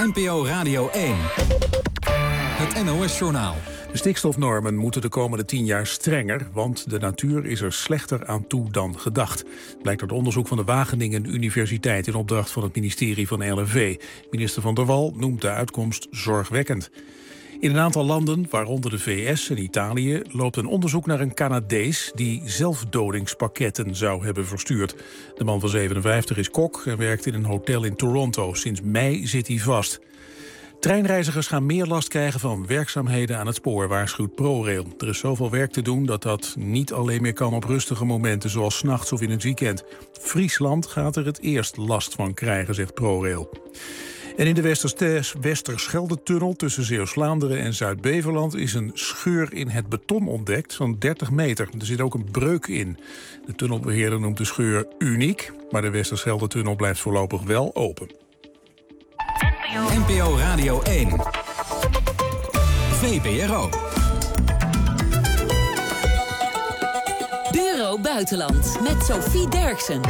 NPO Radio 1. Het NOS-journaal. De stikstofnormen moeten de komende 10 jaar strenger, want de natuur is er slechter aan toe dan gedacht. Blijkt uit onderzoek van de Wageningen Universiteit in opdracht van het ministerie van LNV. Minister Van der Wal noemt de uitkomst zorgwekkend. In een aantal landen, waaronder de VS en Italië, loopt een onderzoek naar een Canadees die zelfdodingspakketten zou hebben verstuurd. De man van 57 is kok en werkt in een hotel in Toronto. Sinds mei zit hij vast. Treinreizigers gaan meer last krijgen van werkzaamheden aan het spoor, waarschuwt ProRail. Er is zoveel werk te doen dat dat niet alleen meer kan op rustige momenten, zoals 's nachts of in het weekend. Friesland gaat er het eerst last van krijgen, zegt ProRail. En in de Westerschelde-tunnel tussen Zeeuws-Vlaanderen en Zuid-Beveland is een scheur in het beton ontdekt van 30 meter. Er zit ook een breuk in. De tunnelbeheerder noemt de scheur uniek, maar de Westerschelde-tunnel blijft voorlopig wel open. NPO Radio 1. VPRO. Bureau Buitenland met Sophie Derksen.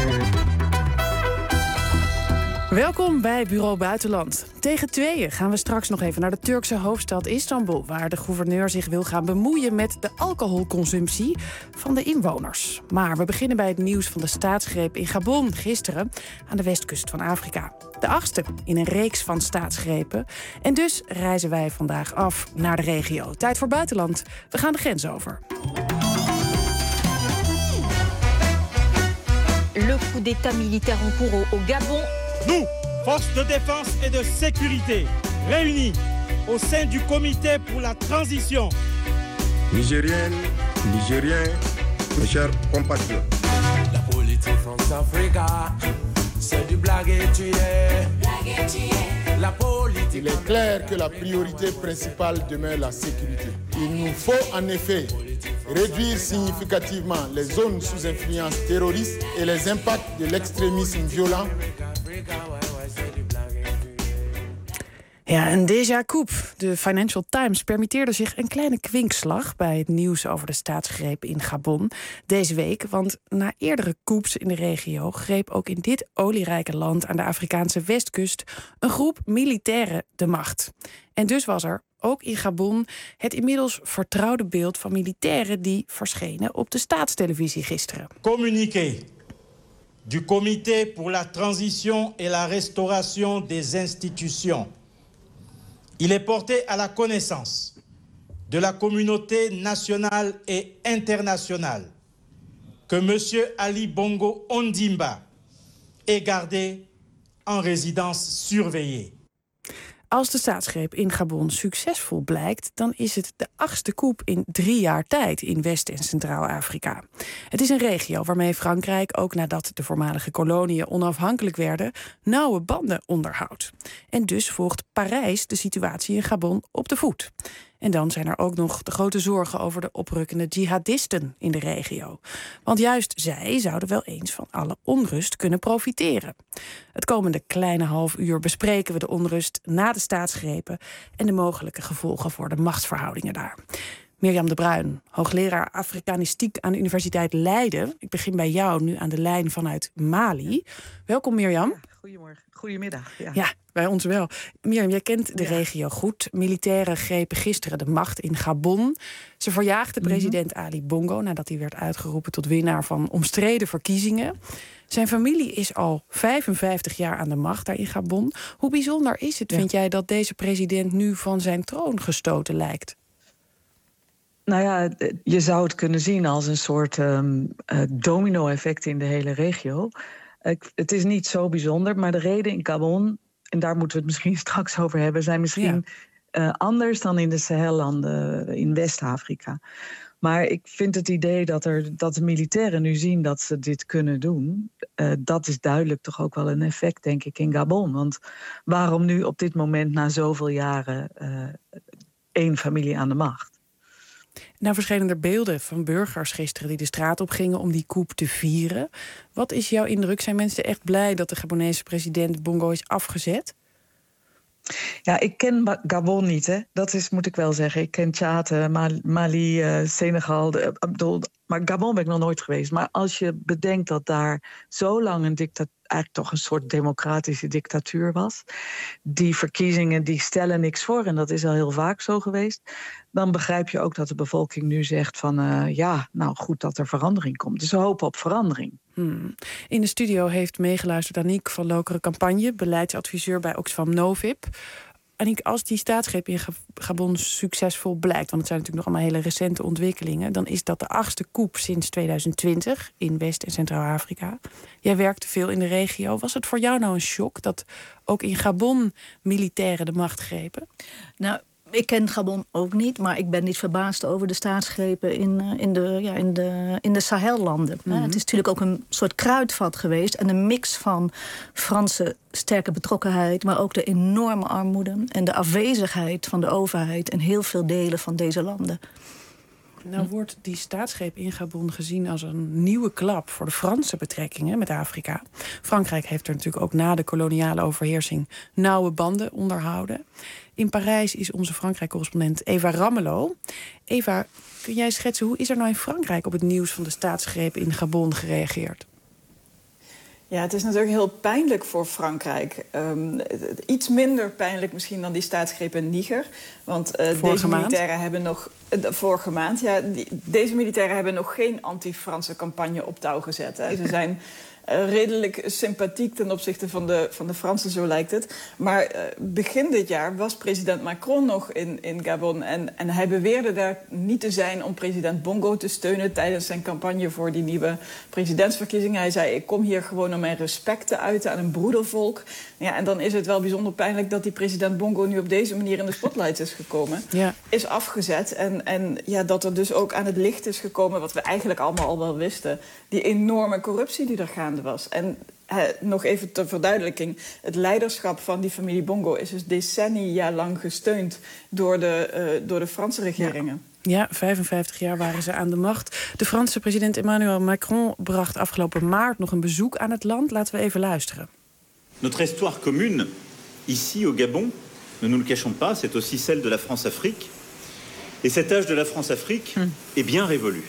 Welkom bij Bureau Buitenland. Tegen 2:00 gaan we straks nog even naar de Turkse hoofdstad Istanbul, waar de gouverneur zich wil gaan bemoeien met de alcoholconsumptie van de inwoners. Maar we beginnen bij het nieuws van de staatsgreep in Gabon gisteren aan de westkust van Afrika. De 8e in een reeks van staatsgrepen. En dus reizen wij vandaag af naar de regio. Tijd voor buitenland. We gaan de grens over. Le coup d'état militaire en cours au Gabon. Nous, forces de défense et de sécurité, réunis au sein du comité pour la transition. Nigériennes, Nigériens, mes chers compatriotes. La politique France Africa, c'est du blague et tuer. La politique. Il est clair que la priorité principale demeure la sécurité. Il nous faut en effet réduire significativement les zones sous influence terroriste et les impacts de l'extrémisme violent. Ja, een déjà coup. De Financial Times permitteerde zich een kleine kwinkslag bij het nieuws over de staatsgreep in Gabon deze week. Want na eerdere coups in de regio greep ook in dit olierijke land aan de Afrikaanse westkust een groep militairen de macht. En dus was er ook in Gabon het inmiddels vertrouwde beeld van militairen die verschenen op de staatstelevisie gisteren. Communiqué du Comité pour la transition et la restauration des institutions. Il est porté à la connaissance de la communauté nationale et internationale que M. Ali Bongo Ondimba est gardé en résidence surveillée. Als de staatsgreep in Gabon succesvol blijkt, dan is het de 8e coup in 3 jaar tijd in West- en Centraal-Afrika. Het is een regio waarmee Frankrijk, ook nadat de voormalige koloniën onafhankelijk werden, nauwe banden onderhoudt. En dus volgt Parijs de situatie in Gabon op de voet. En dan zijn er ook nog de grote zorgen over de oprukkende jihadisten in de regio. Want juist zij zouden wel eens van alle onrust kunnen profiteren. Het komende kleine half uur bespreken we de onrust na de staatsgrepen en de mogelijke gevolgen voor de machtsverhoudingen daar. Mirjam de Bruin, hoogleraar Afrikanistiek aan de Universiteit Leiden. Ik begin bij jou nu aan de lijn vanuit Mali. Welkom Mirjam. Goedemorgen. Goedemiddag. Ja, bij ons wel. Mirjam, jij kent de regio goed. Militairen grepen gisteren de macht in Gabon. Ze verjaagden president Ali Bongo nadat hij werd uitgeroepen tot winnaar van omstreden verkiezingen. Zijn familie is al 55 jaar aan de macht daar in Gabon. Hoe bijzonder is het, vind jij, dat deze president nu van zijn troon gestoten lijkt? Nou ja, je zou het kunnen zien als een soort domino-effect in de hele regio. Het is niet zo bijzonder, maar de reden in Gabon, en daar moeten we het misschien straks over hebben, zijn misschien anders dan in de Sahellanden in West-Afrika. Maar ik vind het idee dat de militairen nu zien dat ze dit kunnen doen, dat is duidelijk toch ook wel een effect, denk ik, in Gabon. Want waarom nu op dit moment na zoveel jaren één familie aan de macht? Nou verschenen er beelden van burgers gisteren die de straat op gingen om die coup te vieren. Wat is jouw indruk? Zijn mensen echt blij dat de Gabonese president Bongo is afgezet? Ja, ik ken Gabon niet, hè. Dat is, moet ik wel zeggen. Ik ken Tjaad, Mali, Senegal. Maar Gabon ben ik nog nooit geweest. Maar als je bedenkt dat daar zo lang een eigenlijk toch een soort democratische dictatuur was. Die verkiezingen die stellen niks voor en dat is al heel vaak zo geweest. Dan begrijp je ook dat de bevolking nu zegt van nou goed dat er verandering komt. Dus we hopen op verandering. In de studio heeft meegeluisterd Aniek van Lokeren Campagne, beleidsadviseur bij Oxfam Novib. Aniek, als die staatsgreep in Gabon succesvol blijkt, want het zijn natuurlijk nog allemaal hele recente ontwikkelingen, dan is dat de 8e coup sinds 2020 in West- en Centraal-Afrika. Jij werkte veel in de regio. Was het voor jou nou een shock dat ook in Gabon militairen de macht grepen? Nou, ik ken Gabon ook niet, maar ik ben niet verbaasd over de staatsgrepen in de Sahellanden. Mm-hmm. Het is natuurlijk ook een soort kruidvat geweest en een mix van Franse sterke betrokkenheid, maar ook de enorme armoede en de afwezigheid van de overheid in heel veel delen van deze landen. Nou wordt die staatsgreep in Gabon gezien als een nieuwe klap voor de Franse betrekkingen met Afrika. Frankrijk heeft er natuurlijk ook na de koloniale overheersing nauwe banden onderhouden. In Parijs is onze Frankrijk-correspondent Eva Rammelo. Eva, kun jij schetsen, hoe is er nou in Frankrijk op het nieuws van de staatsgreep in Gabon gereageerd? Ja, het is natuurlijk heel pijnlijk voor Frankrijk. Iets minder pijnlijk misschien dan die staatsgreep in Niger. Want deze militairen hebben nog... vorige maand, ja. Deze militairen hebben nog geen anti-Franse campagne op touw gezet. Hè. Ze zijn redelijk sympathiek ten opzichte van de Fransen, zo lijkt het. Maar begin dit jaar was president Macron nog in Gabon. En hij beweerde daar niet te zijn om president Bongo te steunen tijdens zijn campagne voor die nieuwe presidentsverkiezingen. Hij zei, ik kom hier gewoon om mijn respect te uiten aan een broedervolk. Ja, en dan is het wel bijzonder pijnlijk dat die president Bongo nu op deze manier in de spotlights is gekomen. Ja. Is afgezet en ja, dat er dus ook aan het licht is gekomen, wat we eigenlijk allemaal al wel wisten, die enorme corruptie die er gaande was. En nog even ter verduidelijking, het leiderschap van die familie Bongo is dus decennia lang gesteund door de Franse regeringen. Ja, 55 jaar waren ze aan de macht. De Franse president Emmanuel Macron bracht afgelopen maart nog een bezoek aan het land. Laten we even luisteren. Notre histoire commune, ici au Gabon, ne nous le cachons pas, c'est aussi celle de la France-Afrique. Et cet âge de la France-Afrique est bien révolu.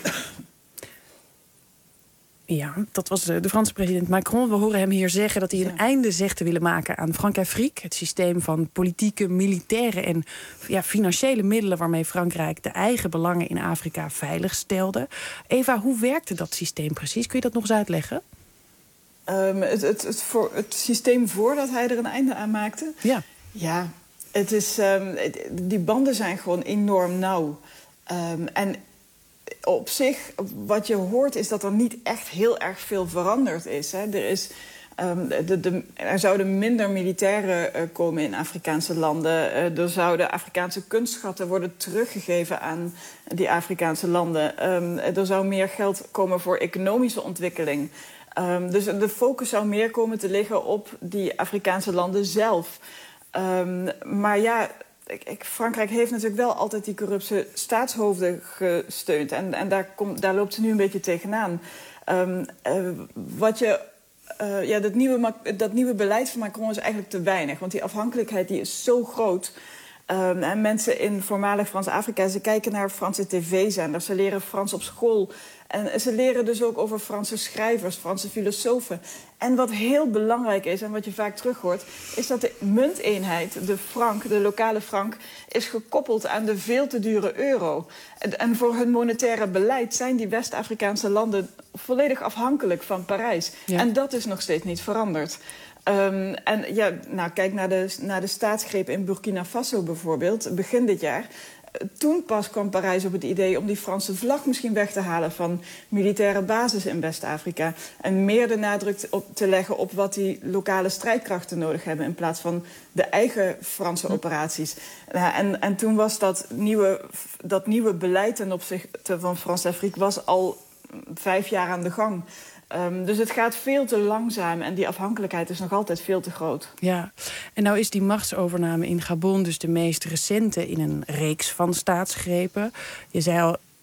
Ja, dat was de Franse president Macron. We horen hem hier zeggen dat hij een einde zegt te willen maken aan Frank-Afrique. Het systeem van politieke, militaire en financiële middelen waarmee Frankrijk de eigen belangen in Afrika veilig stelde. Eva, hoe werkte dat systeem precies? Kun je dat nog eens uitleggen? Het systeem voordat hij er een einde aan maakte? Ja, het is, die banden zijn gewoon enorm nauw. En op zich, wat je hoort, is dat er niet echt heel erg veel veranderd is. Hè. Er zouden minder militairen komen in Afrikaanse landen. Er zouden Afrikaanse kunstschatten worden teruggegeven aan die Afrikaanse landen. Er zou meer geld komen voor economische ontwikkeling. Dus de focus zou meer komen te liggen op die Afrikaanse landen zelf. Maar ja, Frankrijk heeft natuurlijk wel altijd die corrupte staatshoofden gesteund. En daar loopt ze nu een beetje tegenaan. Dat nieuwe beleid van Macron is eigenlijk te weinig. Want die afhankelijkheid die is zo groot. En mensen in voormalig Frans-Afrika, ze kijken naar Franse tv-zenders. Ze leren Frans op school. En ze leren dus ook over Franse schrijvers, Franse filosofen. En wat heel belangrijk is, en wat je vaak terug hoort, is dat de munteenheid, de franc, de lokale franc, is gekoppeld aan de veel te dure euro. En voor hun monetaire beleid zijn die West-Afrikaanse landen volledig afhankelijk van Parijs. Ja. En dat is nog steeds niet veranderd. Kijk naar de staatsgreep in Burkina Faso bijvoorbeeld, begin dit jaar. Toen pas kwam Parijs op het idee om die Franse vlag misschien weg te halen van militaire bases in West-Afrika. En meer de nadruk te leggen op wat die lokale strijdkrachten nodig hebben in plaats van de eigen Franse operaties. En toen was dat nieuwe beleid ten opzichte van France-Afrique was al 5 jaar aan de gang. Dus het gaat veel te langzaam en die afhankelijkheid is nog altijd veel te groot. Ja, en nou is die machtsovername in Gabon dus de meest recente in een reeks van staatsgrepen. Je zei al,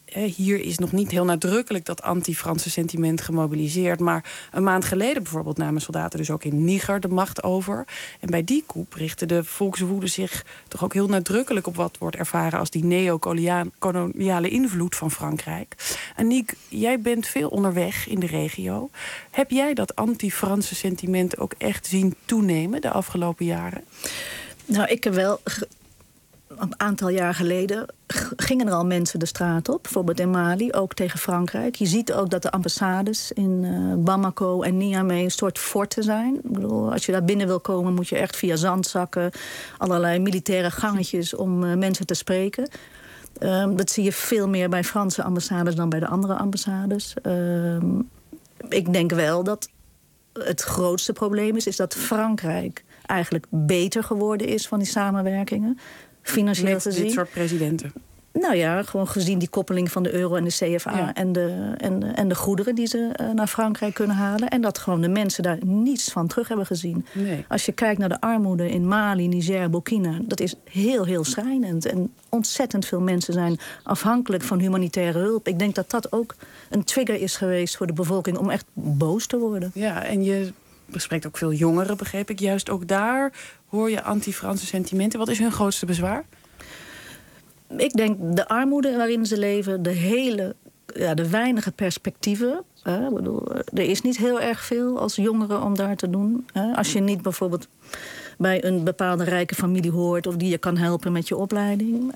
hier is nog niet heel nadrukkelijk dat anti-Franse sentiment gemobiliseerd. Maar een maand geleden bijvoorbeeld namen soldaten dus ook in Niger de macht over. En bij die coup richtte de volkswoede zich toch ook heel nadrukkelijk op wat wordt ervaren als die neo-koloniale invloed van Frankrijk. Aniek, jij bent veel onderweg in de regio. Heb jij dat anti-Franse sentiment ook echt zien toenemen de afgelopen jaren? Nou, ik heb wel... Een aantal jaar geleden gingen er al mensen de straat op. Bijvoorbeeld in Mali, ook tegen Frankrijk. Je ziet ook dat de ambassades in Bamako en Niamey een soort forten zijn. Ik bedoel, als je daar binnen wil komen, moet je echt via zandzakken, allerlei militaire gangetjes om mensen te spreken. Dat zie je veel meer bij Franse ambassades dan bij de andere ambassades. Ik denk wel dat het grootste probleem is dat Frankrijk eigenlijk beter geworden is van die samenwerkingen. Financieel met gezien. Dit soort presidenten? Nou ja, gewoon gezien die koppeling van de euro en de CFA en de goederen die ze naar Frankrijk kunnen halen. En dat gewoon de mensen daar niets van terug hebben gezien. Nee. Als je kijkt naar de armoede in Mali, Niger, Burkina, dat is heel, heel schrijnend. En ontzettend veel mensen zijn afhankelijk van humanitaire hulp. Ik denk dat dat ook een trigger is geweest voor de bevolking om echt boos te worden. Ja, en je bespreekt ook veel jongeren, begreep ik. Juist ook daar hoor je anti-Franse sentimenten. Wat is hun grootste bezwaar? Ik denk de armoede waarin ze leven, de weinige perspectieven. Ik bedoel, er is niet heel erg veel als jongeren om daar te doen. Als je niet bijvoorbeeld bij een bepaalde rijke familie hoort of die je kan helpen met je opleiding.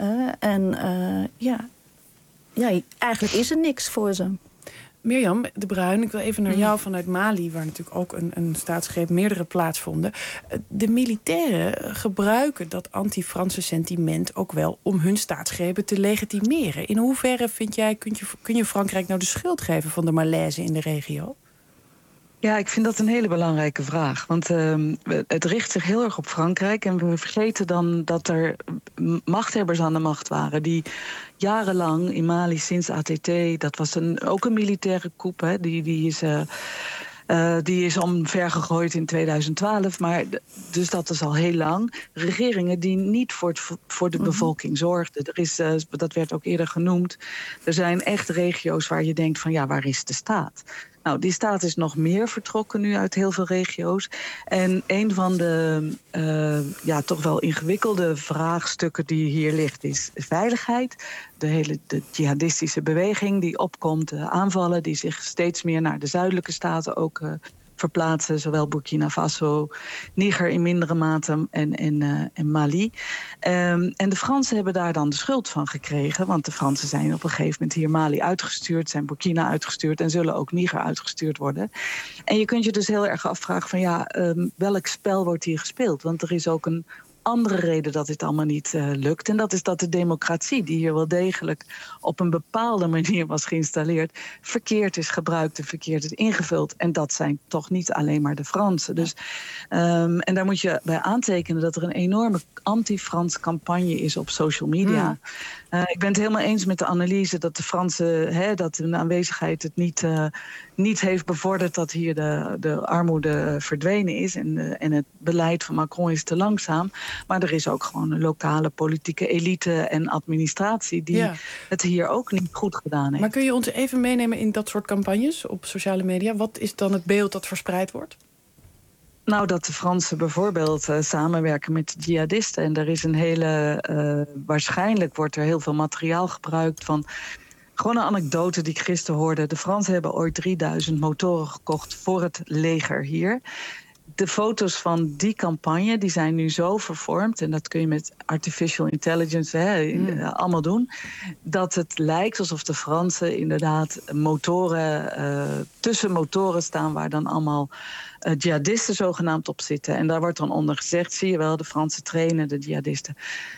Eigenlijk is er niks voor ze. Mirjam de Bruin, ik wil even naar jou vanuit Mali, waar natuurlijk ook een staatsgreep meerdere plaatsvonden. De militairen gebruiken dat anti-Franse sentiment ook wel om hun staatsgrepen te legitimeren. In hoeverre, vind jij, kun je Frankrijk nou de schuld geven van de malaise in de regio? Ja, ik vind dat een hele belangrijke vraag. Want het richt zich heel erg op Frankrijk. En we vergeten dan dat er machthebbers aan de macht waren die jarenlang in Mali sinds ATT, dat was ook een militaire coup, hè, die is omvergegooid in 2012. Maar dus dat is al heel lang. Regeringen die niet voor de bevolking zorgden. Dat werd ook eerder genoemd. Er zijn echt regio's waar je denkt van ja, waar is de staat? Nou, die staat is nog meer vertrokken nu uit heel veel regio's. En een van de toch wel ingewikkelde vraagstukken die hier ligt is veiligheid. De jihadistische beweging die opkomt, aanvallen die zich steeds meer naar de zuidelijke staten ook verplaatsen. Zowel Burkina Faso, Niger in mindere mate en Mali. En de Fransen hebben daar dan de schuld van gekregen. Want de Fransen zijn op een gegeven moment hier Mali uitgestuurd, zijn Burkina uitgestuurd en zullen ook Niger uitgestuurd worden. En je kunt je dus heel erg afvragen van welk spel wordt hier gespeeld? Want er is ook een andere reden dat dit allemaal niet lukt. En dat is dat de democratie, die hier wel degelijk op een bepaalde manier was geïnstalleerd, verkeerd is gebruikt en verkeerd is ingevuld. En dat zijn toch niet alleen maar de Fransen. Dus, en daar moet je bij aantekenen dat er een enorme anti-Frans campagne is op social media. Ik ben het helemaal eens met de analyse dat de Fransen, dat hun aanwezigheid het niet heeft bevorderd dat hier de armoede verdwenen is. En het beleid van Macron is te langzaam. Maar er is ook gewoon een lokale politieke elite en administratie die het hier ook niet goed gedaan heeft. Maar kun je ons even meenemen in dat soort campagnes op sociale media? Wat is dan het beeld dat verspreid wordt? Nou, dat de Fransen bijvoorbeeld samenwerken met de jihadisten. En er is een hele waarschijnlijk wordt er heel veel materiaal gebruikt van. Gewoon een anekdote die ik gisteren hoorde. De Fransen hebben ooit 3000 motoren gekocht voor het leger hier. De foto's van die campagne die zijn nu zo vervormd, en dat kun je met artificial intelligence allemaal doen, dat het lijkt alsof de Fransen inderdaad motoren tussen motoren staan waar dan allemaal jihadisten zogenaamd op zitten. En daar wordt dan onder gezegd, zie je wel, de Fransen trainen de jihadisten.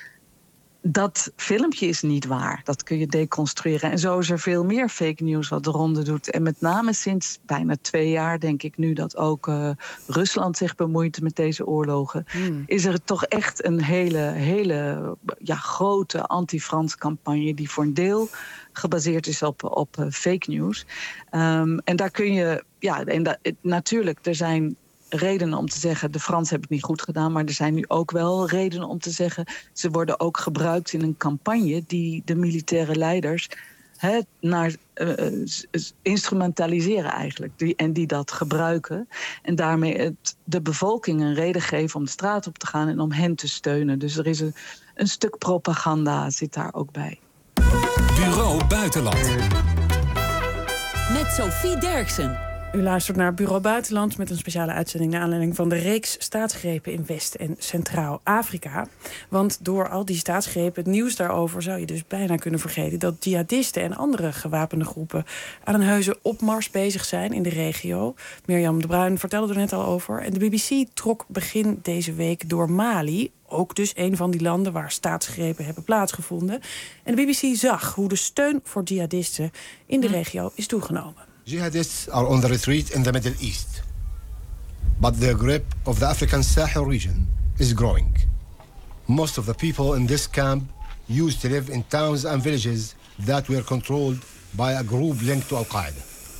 Dat filmpje is niet waar. Dat kun je deconstrueren. En zo is er veel meer fake news wat de ronde doet. En met name sinds bijna 2 jaar denk ik nu dat ook Rusland zich bemoeit met deze oorlogen. Is er toch echt een hele grote anti-Frans campagne die voor een deel gebaseerd is op fake news. En daar kun je, natuurlijk, er zijn redenen om te zeggen, de Fransen hebben het niet goed gedaan, maar er zijn nu ook wel redenen om te zeggen, ze worden ook gebruikt in een campagne die de militaire leiders instrumentaliseren eigenlijk. Die dat gebruiken. En daarmee de bevolking een reden geven om de straat op te gaan en om hen te steunen. Dus er is een stuk propaganda zit daar ook bij. Bureau Buitenland. Met Sophie Derksen. U luistert naar Bureau Buitenland met een speciale uitzending naar aanleiding van de reeks staatsgrepen in West- en Centraal-Afrika. Want door al die staatsgrepen, het nieuws daarover, zou je dus bijna kunnen vergeten dat jihadisten en andere gewapende groepen aan een heuse opmars bezig zijn in de regio. Mirjam de Bruin vertelde er net al over. En de BBC trok begin deze week door Mali. Ook dus een van die landen waar staatsgrepen hebben plaatsgevonden. En de BBC zag hoe de steun voor jihadisten in de regio is toegenomen. Jihadists are on the retreat in the Middle East. But the grip of the African Sahel region is growing. Most of the people in this camp used to live in towns and villages that were controlled by a group linked to Al-Qaeda.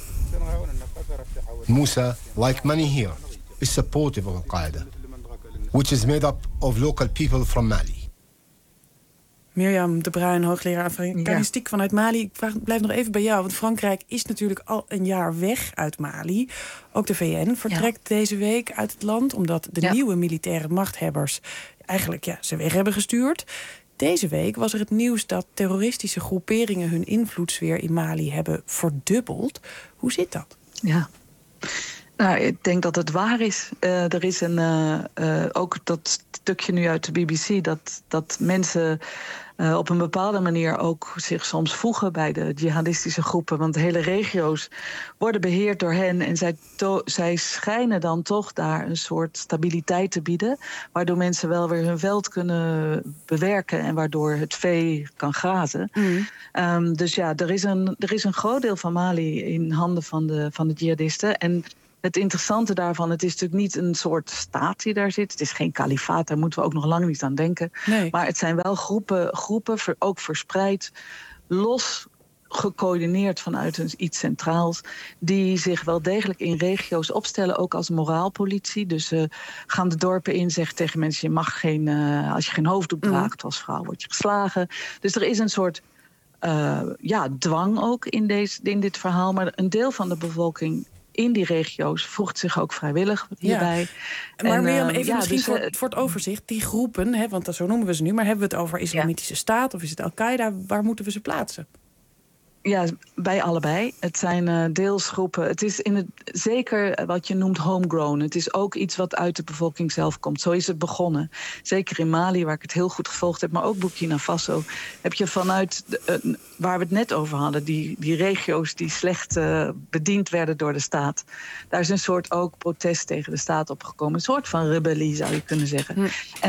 Musa, like many here, is supportive of Al-Qaeda, which is made up of local people from Mali. Mirjam de Bruin, hoogleraar Afrikanistiek vanuit Mali. Ik blijf nog even bij jou, want Frankrijk is natuurlijk al een jaar weg uit Mali. Ook de VN vertrekt deze week uit het land, omdat de nieuwe militaire machthebbers eigenlijk ze weg hebben gestuurd. Deze week was er het nieuws dat terroristische groeperingen hun invloedssfeer in Mali hebben verdubbeld. Hoe zit dat? Ja. Nou, ik denk dat het waar is. Er is ook dat stukje nu uit de BBC dat mensen op een bepaalde manier ook zich soms voegen bij de jihadistische groepen. Want de hele regio's worden beheerd door hen en zij schijnen dan toch daar een soort stabiliteit te bieden, waardoor mensen wel weer hun veld kunnen bewerken en waardoor het vee kan grazen. Dus ja, er is een groot deel van Mali in handen van de jihadisten. En het interessante daarvan, het is natuurlijk niet een soort staat die daar zit. Het is geen kalifaat, daar moeten we ook nog lang niet aan denken. Nee. Maar het zijn wel groepen ook verspreid, los gecoördineerd vanuit iets centraals, die zich wel degelijk in regio's opstellen, ook als moraalpolitie. Dus gaan de dorpen in, zeggen tegen mensen, je mag geen, als je geen hoofddoek draagt als vrouw, word je geslagen. Dus er is een soort dwang ook in dit verhaal. Maar een deel van de bevolking in die regio's voegt zich ook vrijwillig hierbij. Ja. Maar Mirjam, even misschien voor het overzicht. Die groepen, want zo noemen we ze nu, maar hebben we het over Islamitische Staat of is het Al-Qaeda? Waar moeten we ze plaatsen? Ja, bij allebei. Het zijn deels groepen. Het is zeker wat je noemt homegrown. Het is ook iets wat uit de bevolking zelf komt. Zo is het begonnen. Zeker in Mali, waar ik het heel goed gevolgd heb, maar ook Burkina Faso, heb je vanuit waar we het net over hadden, die regio's die slecht bediend werden door de staat. Daar is een soort ook protest tegen de staat opgekomen. Een soort van rebellie, zou je kunnen zeggen. En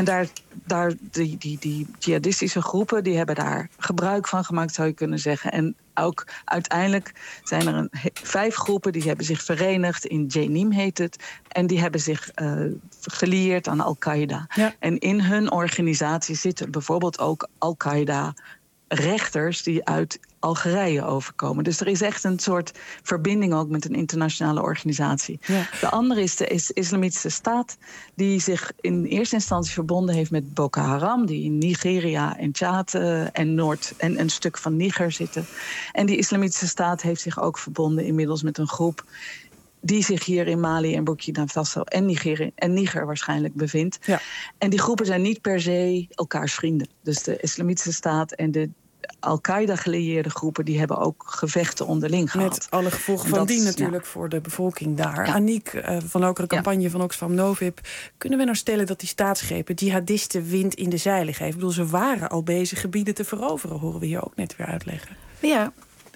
die jihadistische groepen, die hebben daar gebruik van gemaakt, zou je kunnen zeggen. En ook uiteindelijk zijn er 5 groepen die hebben zich verenigd. In Jenim heet het. En die hebben zich gelieerd aan Al-Qaeda. Ja. En in hun organisatie zitten bijvoorbeeld ook Al-Qaeda-rechters die uit Algerije overkomen. Dus er is echt een soort verbinding ook met een internationale organisatie. Ja. De andere is de Islamitische Staat, die zich in eerste instantie verbonden heeft met Boko Haram, die in Nigeria en Tjaad en een stuk van Niger zitten. En die Islamitische Staat heeft zich ook verbonden inmiddels met een groep die zich hier in Mali en Burkina Faso en Niger waarschijnlijk bevindt. Ja. En die groepen zijn niet per se elkaars vrienden. Dus de Islamitische Staat en de Al-Qaeda-gelieerde groepen, die hebben ook gevechten onderling gehad. Met alle gevolgen van die natuurlijk voor de bevolking daar. Ja. Aniek van ook de campagne van Oxfam Novib. Kunnen we nou stellen dat die staatsgrepen jihadisten wind in de zeilen geven? Ik bedoel, ze waren al bezig gebieden te veroveren, horen we hier ook net weer uitleggen. Ja.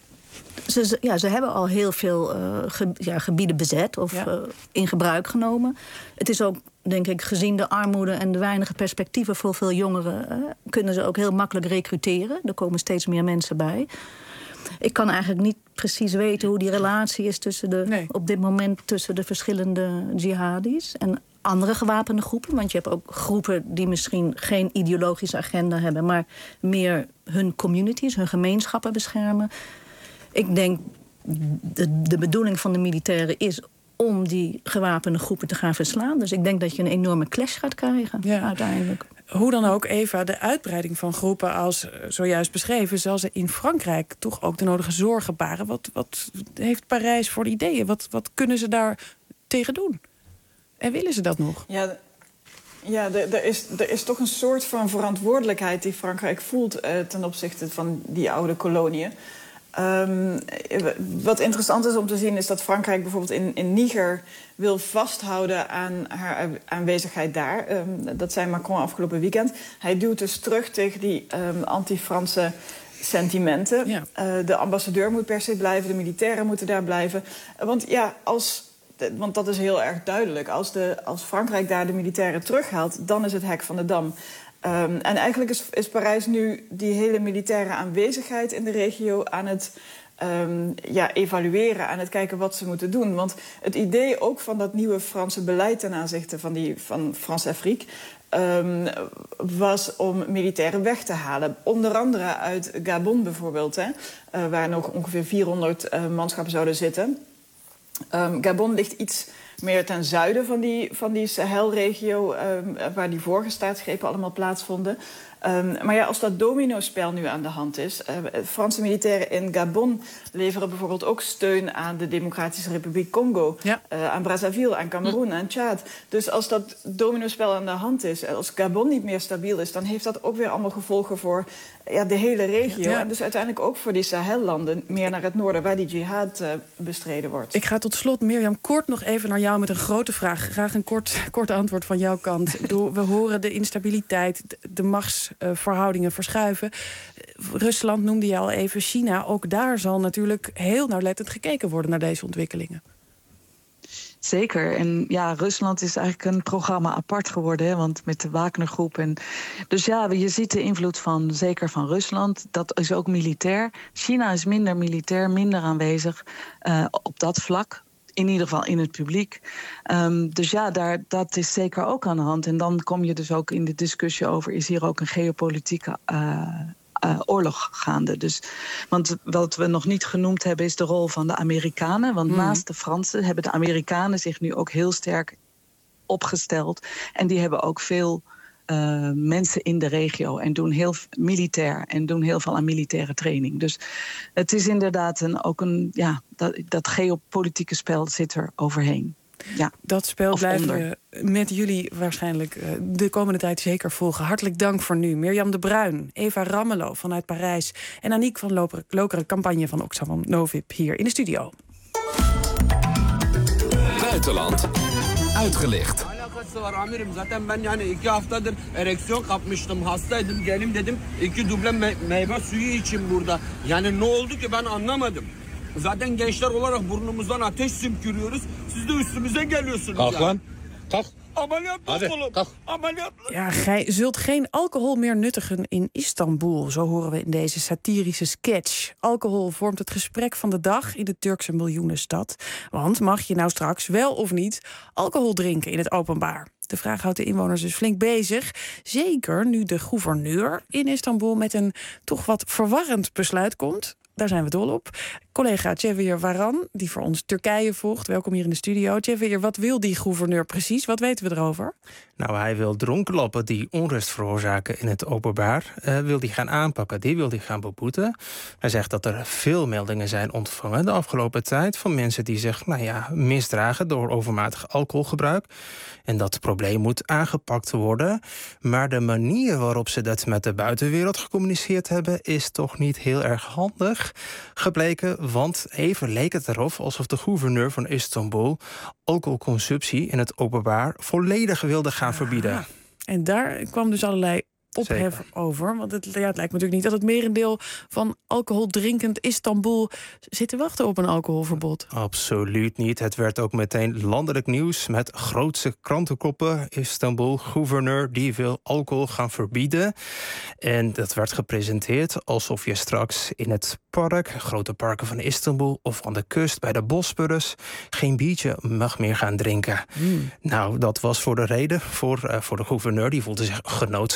Ze hebben al heel veel gebieden bezet of in gebruik genomen. Het is ook, denk ik, gezien de armoede en de weinige perspectieven voor veel jongeren, kunnen ze ook heel makkelijk recruteren. Er komen steeds meer mensen bij. Ik kan eigenlijk niet precies weten hoe die relatie is op dit moment tussen de verschillende jihadis en andere gewapende groepen. Want je hebt ook groepen die misschien geen ideologische agenda hebben, maar meer hun communities, hun gemeenschappen beschermen. Ik denk, de bedoeling van de militairen is om die gewapende groepen te gaan verslaan. Dus ik denk dat je een enorme clash gaat krijgen uiteindelijk. Hoe dan ook, Eva, de uitbreiding van groepen als zojuist beschreven, zal ze in Frankrijk toch ook de nodige zorgen baren. Wat heeft Parijs voor ideeën? Wat kunnen ze daar tegen doen? En willen ze dat nog? Ja, er is toch een soort van verantwoordelijkheid die Frankrijk voelt ten opzichte van die oude koloniën. Wat interessant is om te zien is dat Frankrijk bijvoorbeeld in Niger wil vasthouden aan haar aanwezigheid daar. Dat zei Macron afgelopen weekend. Hij duwt dus terug tegen die anti-Franse sentimenten. Ja. De ambassadeur moet per se blijven, de militairen moeten daar blijven. Want dat is heel erg duidelijk. Als Frankrijk daar de militairen terughaalt, dan is het hek van de dam. En eigenlijk is Parijs nu die hele militaire aanwezigheid in de regio aan het evalueren, aan het kijken wat ze moeten doen. Want het idee ook van dat nieuwe Franse beleid ten aanzichte van France-Afrique was om militairen weg te halen. Onder andere uit Gabon bijvoorbeeld, waar nog ongeveer 400 manschappen zouden zitten. Gabon ligt iets meer ten zuiden van die Sahelregio, waar die vorige staatsgrepen allemaal plaatsvonden. Maar ja, als dat dominospel nu aan de hand is, Franse militairen in Gabon leveren bijvoorbeeld ook steun aan de Democratische Republiek Congo, aan Brazzaville, aan Cameroen, aan Tjaad. Dus als dat dominospel aan de hand is, als Gabon niet meer stabiel is, dan heeft dat ook weer allemaal gevolgen voor de hele regio. Ja. En dus uiteindelijk ook voor die Sahellanden, meer naar het noorden, waar die jihad bestreden wordt. Ik ga tot slot, Mirjam, kort nog even naar jou met een grote vraag. Graag een kort antwoord van jouw kant. We horen de instabiliteit, de machtsverhoudingen verschuiven. Rusland noemde je al even, China. Ook daar zal natuurlijk heel nauwlettend gekeken worden naar deze ontwikkelingen. Zeker. En ja, Rusland is eigenlijk een programma apart geworden, hè, want met de Wagnergroep. Dus ja, je ziet de invloed zeker van Rusland. Dat is ook militair. China is minder militair, minder aanwezig op dat vlak. In ieder geval in het publiek. Dus ja, dat is zeker ook aan de hand. En dan kom je dus ook in de discussie over, is hier ook een geopolitieke oorlog gaande. Want wat we nog niet genoemd hebben is de rol van de Amerikanen. Want naast de Fransen hebben de Amerikanen zich nu ook heel sterk opgesteld. En die hebben ook veel mensen in de regio en doen heel militair en doen heel veel aan militaire training. Dus het is inderdaad dat geopolitieke spel zit er overheen. Ja. Dat spel blijven we met jullie waarschijnlijk de komende tijd zeker volgen. Hartelijk dank voor nu. Mirjam de Bruin, Eva Rammelo vanuit Parijs en Aniek van Lokeren, campagne van Oxfam Novib hier in de studio. Buitenland uitgelicht. Var amirim zaten ben 2 haftadır ereksiyon kapmıştım, hastaydım, gelim dedim 2 duble meyve suyu için burada. Yani ne oldu ki ben anlamadım. Zaten gençler olarak burnumuzdan ateş sümkürüyoruz. Siz de üstümüze geliyorsunuz. Kalk lan. Kalk. Ja, gij zult geen alcohol meer nuttigen in Istanbul, zo horen we in deze satirische sketch. Alcohol vormt het gesprek van de dag in de Turkse miljoenenstad. Want mag je nou straks wel of niet alcohol drinken in het openbaar? De vraag houdt de inwoners dus flink bezig. Zeker nu de gouverneur in Istanbul met een toch wat verwarrend besluit komt. Daar zijn we dol op. Collega Cevher Varan, die voor ons Turkije volgt. Welkom hier in de studio. Cevher, wat wil die gouverneur precies? Wat weten we erover? Nou, hij wil dronkenlappen die onrust veroorzaken in het openbaar. Wil die gaan aanpakken, die wil die gaan beboeten. Hij zegt dat er veel meldingen zijn ontvangen de afgelopen tijd van mensen die zich misdragen door overmatig alcoholgebruik. En dat probleem moet aangepakt worden. Maar de manier waarop ze dat met de buitenwereld gecommuniceerd hebben is toch niet heel erg handig gebleken. Want even leek het erop alsof de gouverneur van Istanbul alcoholconsumptie in het openbaar volledig wilde gaan verbieden. En daar kwam dus allerlei ophef over. Want het lijkt me natuurlijk niet dat het merendeel van alcoholdrinkend Istanbul zit te wachten op een alcoholverbod. Absoluut niet. Het werd ook meteen landelijk nieuws met grootse krantenkoppen. Istanbul, gouverneur, die wil alcohol gaan verbieden. En dat werd gepresenteerd alsof je straks in het park, grote parken van Istanbul of aan de kust bij de Bosporus geen biertje mag meer gaan drinken. Nou, dat was voor de reden voor de gouverneur. Die voelde zich genoodzaakt om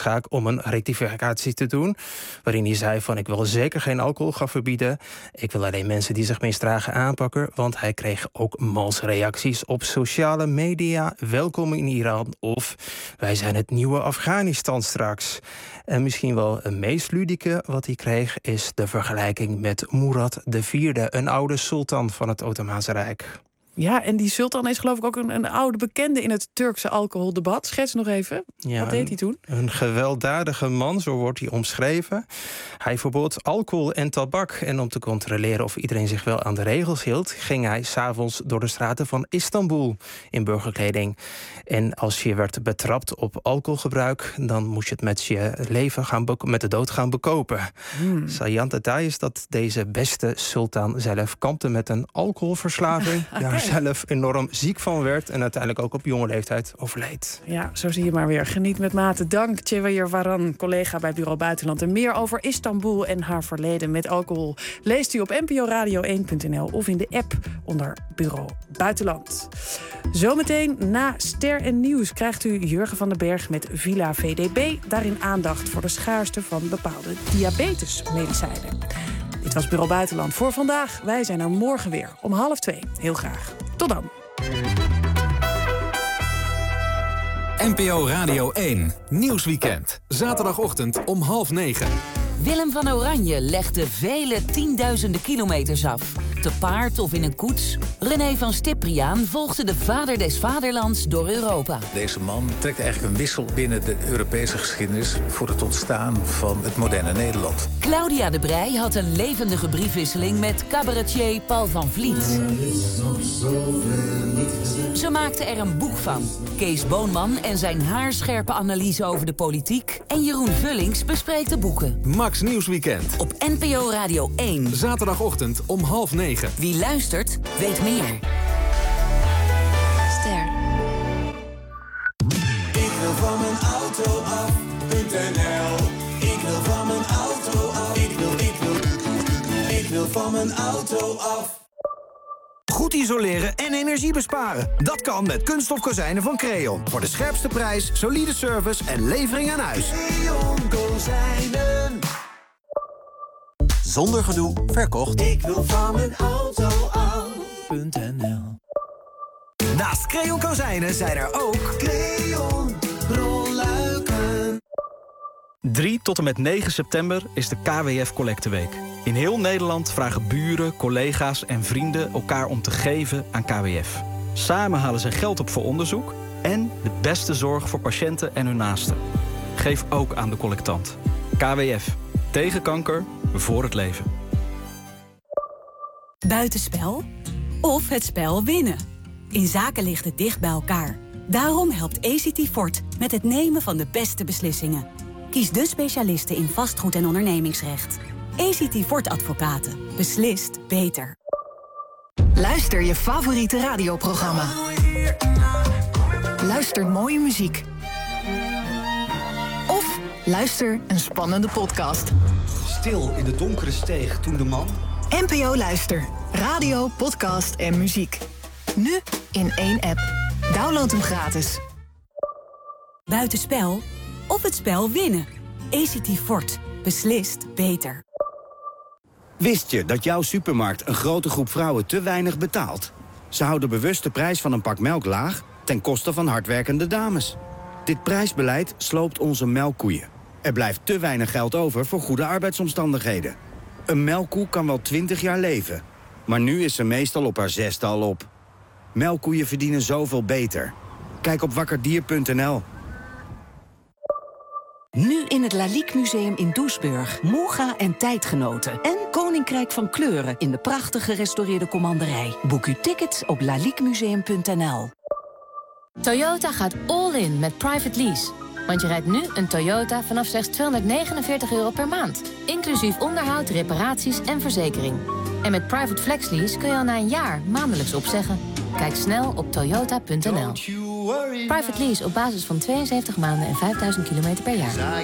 om een rectificatie te doen. Waarin hij zei van ik wil zeker geen alcohol gaan verbieden. Ik wil alleen mensen die zich misdragen aanpakken. Want hij kreeg ook mals reacties op sociale media. Welkom in Iran of wij zijn het nieuwe Afghanistan straks. En misschien wel het meest ludieke wat hij kreeg is de vergelijking met Murad IV, een oude sultan van het Ottomaanse Rijk. Ja, en die sultan is geloof ik ook een oude bekende in het Turkse alcoholdebat. Schets nog even. Ja, wat deed hij toen? Een gewelddadige man, zo wordt hij omschreven. Hij verbood alcohol en tabak. En om te controleren of iedereen zich wel aan de regels hield, ging hij 's avonds door de straten van Istanbul in burgerkleding. En als je werd betrapt op alcoholgebruik, dan moest je het met je leven met de dood gaan bekopen. Saillant detail is dat deze beste sultan zelf kampte met een alcoholverslaving. Daar zelf enorm ziek van werd en uiteindelijk ook op jonge leeftijd overleed. Ja, zo zie je maar weer. Geniet met mate. Dank, Cevahir Varan, collega bij Bureau Buitenland. En meer over Istanbul en haar verleden met alcohol leest u op nporadio1.nl of in de app onder Bureau Buitenland. Zometeen na Ster en Nieuws krijgt u Jurgen van den Berg met Villa VDB. Daarin aandacht voor de schaarste van bepaalde diabetesmedicijnen. Dit was Bureau Buitenland voor vandaag. Wij zijn er morgen weer om 1:30. Heel graag. Tot dan. NPO Radio 1 Nieuwsweekend. Zaterdagochtend om 8:30. Willem van Oranje legde vele tienduizenden kilometers af. Te paard of in een koets. René van Stipriaan volgde de vader des vaderlands door Europa. Deze man trekt eigenlijk een wissel binnen de Europese geschiedenis voor het ontstaan van het moderne Nederland. Claudia de Breij had een levendige briefwisseling met cabaretier Paul van Vliet. Ze maakte er een boek van. Kees Boonman en zijn haarscherpe analyse over de politiek. En Jeroen Vullings bespreekt de boeken. Max Nieuwsweekend. Op NPO Radio 1. Zaterdagochtend om 8:30. Wie luistert, weet meer. Ster. Ik wil van mijn auto af.nl. Ik wil van mijn auto af. Ik wil van mijn auto af. Goed isoleren en energie besparen. Dat kan met kunststof kozijnen van Creon. Voor de scherpste prijs, solide service en levering aan huis. Creon kozijnen. Zonder gedoe, verkocht. Ik wil van mijn auto af.nl. Naast Creon kozijnen zijn er ook Creon rolluiken. 3 tot en met 9 september is de KWF Collecteweek. In heel Nederland vragen buren, collega's en vrienden elkaar om te geven aan KWF. Samen halen ze geld op voor onderzoek en de beste zorg voor patiënten en hun naasten. Geef ook aan de collectant. KWF. Tegen kanker, voor het leven. Buitenspel of het spel winnen. In zaken ligt het dicht bij elkaar. Daarom helpt ACT Fort met het nemen van de beste beslissingen. Kies de specialisten in vastgoed en ondernemingsrecht. ACT Fort Advocaten. Beslist beter. Luister je favoriete radioprogramma. Luister mooie muziek. Of luister een spannende podcast. Stil in de donkere steeg toen de man... NPO Luister. Radio, podcast en muziek. Nu in één app. Download hem gratis. Buitenspel of het spel winnen. ACT Fort. Beslist beter. Wist je dat jouw supermarkt een grote groep vrouwen te weinig betaalt? Ze houden bewust de prijs van een pak melk laag ten koste van hardwerkende dames. Dit prijsbeleid sloopt onze melkkoeien. Er blijft te weinig geld over voor goede arbeidsomstandigheden. Een melkkoe kan wel 20 jaar leven, maar nu is ze meestal op haar 6e al op. Melkkoeien verdienen zoveel beter. Kijk op wakkerdier.nl. Nu in het Lalique Museum in Doesburg. Moega en tijdgenoten. En Koninkrijk van Kleuren in de prachtig gerestaureerde commanderij. Boek uw tickets op laliquemuseum.nl. Toyota gaat all in met private lease. Want je rijdt nu een Toyota vanaf slechts €249 per maand. Inclusief onderhoud, reparaties en verzekering. En met private flex lease kun je al na een jaar maandelijks opzeggen. Kijk snel op toyota.nl. Private lease op basis van 72 maanden en 5000 kilometer per jaar.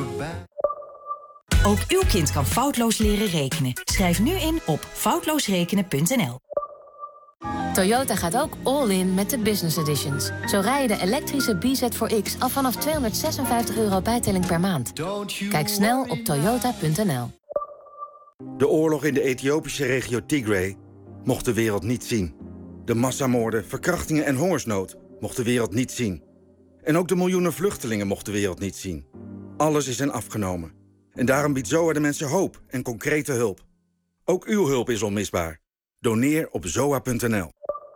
Ook uw kind kan foutloos leren rekenen. Schrijf nu in op foutloosrekenen.nl. Toyota gaat ook all in met de business editions. Zo rij je de elektrische BZ4X al vanaf €256 bijtelling per maand. Kijk snel op toyota.nl. De oorlog in de Ethiopische regio Tigray mocht de wereld niet zien. De massamoorden, verkrachtingen en hongersnood mocht de wereld niet zien. En ook de miljoenen vluchtelingen mocht de wereld niet zien. Alles is hen afgenomen. En daarom biedt ZOA de mensen hoop en concrete hulp. Ook uw hulp is onmisbaar. Doneer op zoa.nl.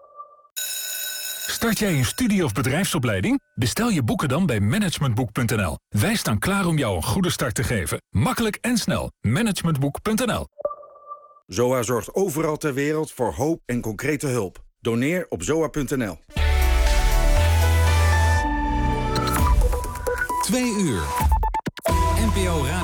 Start jij een studie- of bedrijfsopleiding? Bestel je boeken dan bij managementboek.nl. Wij staan klaar om jou een goede start te geven. Makkelijk en snel. Managementboek.nl. ZOA zorgt overal ter wereld voor hoop en concrete hulp. Doneer op zoa.nl. 2 uur. NPO Radio